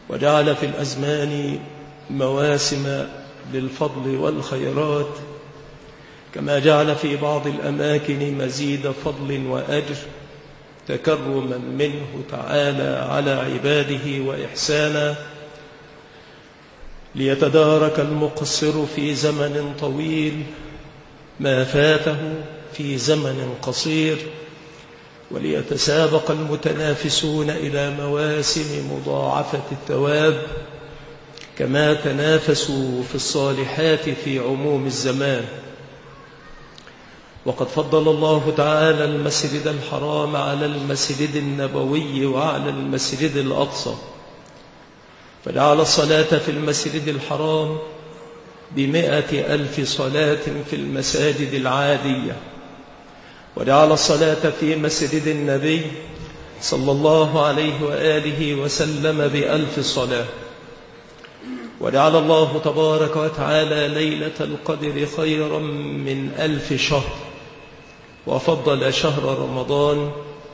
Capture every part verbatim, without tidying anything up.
وجعل في الأزمان مواسم للفضل والخيرات، كما جعل في بعض الأماكن مزيد فضل وأجر تكرما منه تعالى على عباده وإحسانا، ليتدارك المقصر في زمن طويل ما فاته في زمن قصير، وليتسابق المتنافسون إلى مواسم مضاعفة الثواب كما تنافسوا في الصالحات في عموم الزمان. وقد فضل الله تعالى المسجد الحرام على المسجد النبوي وعلى المسجد الأقصى، فجعل الصلاة في المسجد الحرام بمئة ألف صلاة في المساجد العادية، وجعل الصلاة في مسجد النبي صلى الله عليه وآله وسلم بألف صلاة، وجعل الله تبارك وتعالى ليلة القدر خيرا من ألف شهر، وفضل شهر رمضان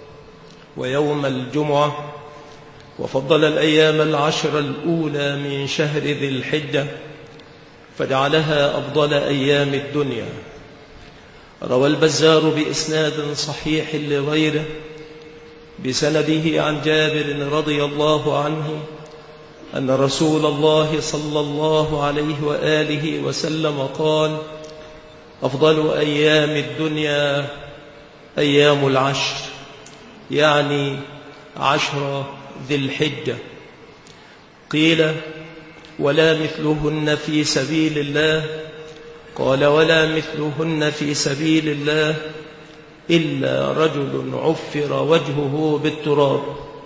ويوم الجمعة، وفضل الأيام العشر الأولى من شهر ذي الحجة فجعلها أفضل أيام الدنيا. روى البزار بإسناد صحيح لغيره بسنده عن جابر رضي الله عنه أن رسول الله صلى الله عليه وآله وسلم قال: أفضل أيام الدنيا أيام العشر، يعني عشر ذي الحجة. قيل: ولا مثلهن في سبيل الله؟ قال: ولا مثلهن في سبيل الله إلا رجل عفر وجهه بالتراب.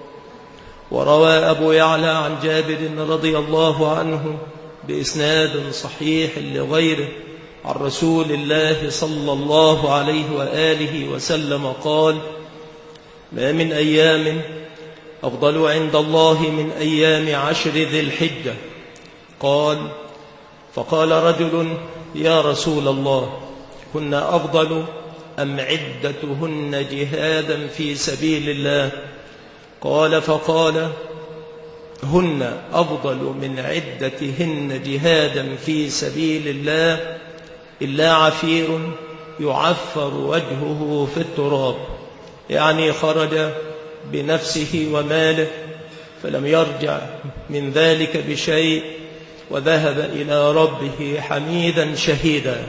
وروى أبو يعلى عن جابر رضي الله عنه بإسناد صحيح لغيره عن رسول الله صلى الله عليه وآله وسلم قال: ما من أيام أفضل عند الله من أيام عشر ذي الحجة. قال: فقال رجل: يا رسول الله، هن أفضل أم عدتهن جهادا في سبيل الله؟ قال: فقال: هن أفضل من عدتهن جهادا في سبيل الله إلا عفير يعفر وجهه في التراب، يعني خرج بنفسه وماله فلم يرجع من ذلك بشيء، وذهب إلى ربه حميدا شهيدا.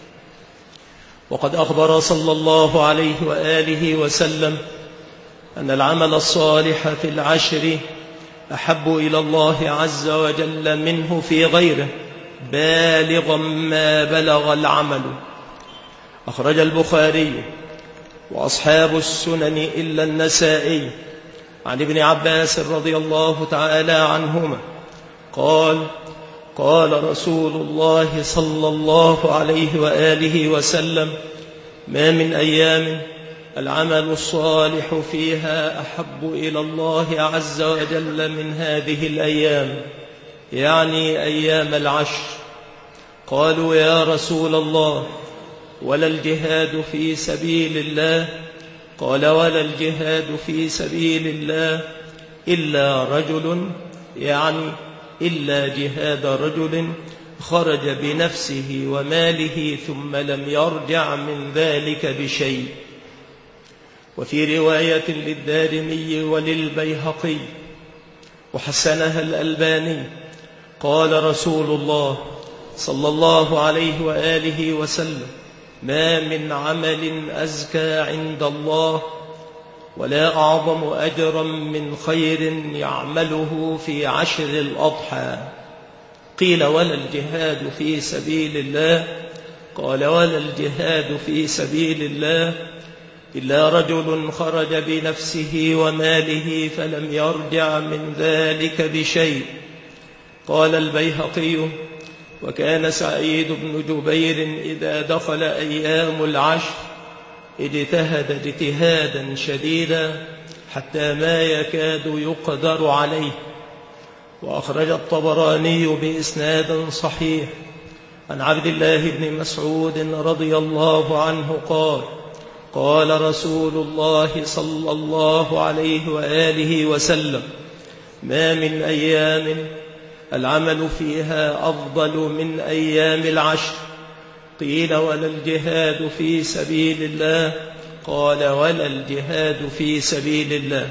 وقد أخبر صلى الله عليه وآله وسلم أن العمل الصالح في العشر أحب إلى الله عز وجل منه في غيره بالغا ما بلغ العمل. أخرج البخاري وأصحاب السنن إلا النسائي عن ابن عباس رضي الله تعالى عنهما قال: قال رسول الله صلى الله عليه وآله وسلم: ما من أيام العمل الصالح فيها أحب إلى الله عز وجل من هذه الأيام، يعني أيام العشر. قالوا: يا رسول الله، ولا الجهاد في سبيل الله؟ قال: ولا الجهاد في سبيل الله إلا رجل، يعني إلا جهاد رجل خرج بنفسه وماله ثم لم يرجع من ذلك بشيء. وفي رواية للدارمي وللبيهقي وحسنها الألباني قال رسول الله صلى الله عليه وآله وسلم: ما من عمل أزكى عند الله ولا أعظم أجرا من خير يعمله في عشر الأضحى. قيل: ولا الجهاد في سبيل الله؟ قال: ولا الجهاد في سبيل الله إلا رجل خرج بنفسه وماله فلم يرجع من ذلك بشيء. قال البيهقي: وكان سعيد بن جبير إذا دخل أيام العشر اجتهد اجتهادا شديدا حتى ما يكاد يقدر عليه. وأخرج الطبراني بإسناد صحيح عن عبد الله بن مسعود رضي الله عنه قال: قال رسول الله صلى الله عليه وآله وسلم: ما من أيام العمل فيها أفضل من أيام العشر. قيل ولا الجهاد في سبيل الله؟ قال ولا الجهاد في سبيل الله.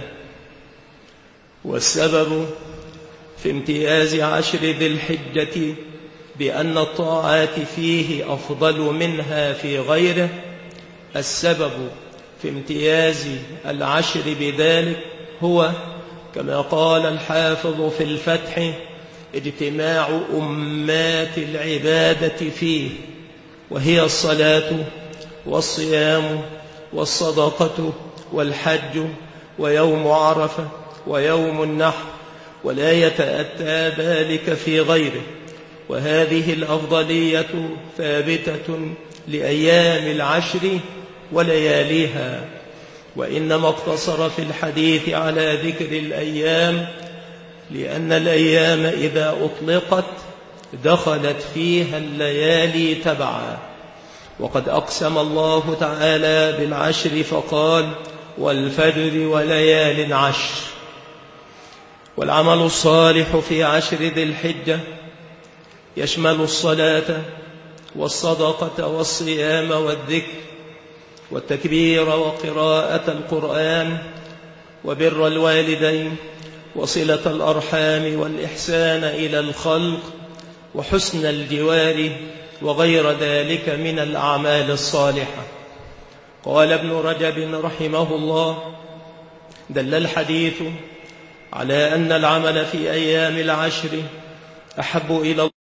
والسبب في امتياز عشر ذي الحجة بأن الطاعات فيه أفضل منها في غيره، السبب في امتياز العشر بذلك هو كما قال الحافظ في الفتح: اجتماع أمات العبادة فيه، وهي الصلاة والصيام والصدقة والحج ويوم عرفة ويوم النحر، ولا يتأتى ذلك في غيره. وهذه الأفضلية ثابتة لأيام العشر ولياليها، وإنما اقتصر في الحديث على ذكر الأيام لأن الأيام إذا أطلقت دخلت فيها الليالي تبعا. وقد أقسم الله تعالى بالعشر فقال: والفجر وليال عشر. والعمل الصالح في عشر ذي الحجة يشمل الصلاة والصدقة والصيام والذكر والتكبير وقراءة القرآن وبر الوالدين وصلة الأرحام والإحسان إلى الخلق وحسن الجوار وغير ذلك من الأعمال الصالحة. قال ابن رجب رحمه الله: دل الحديث على أن العمل في أيام العشر أحب إلى الله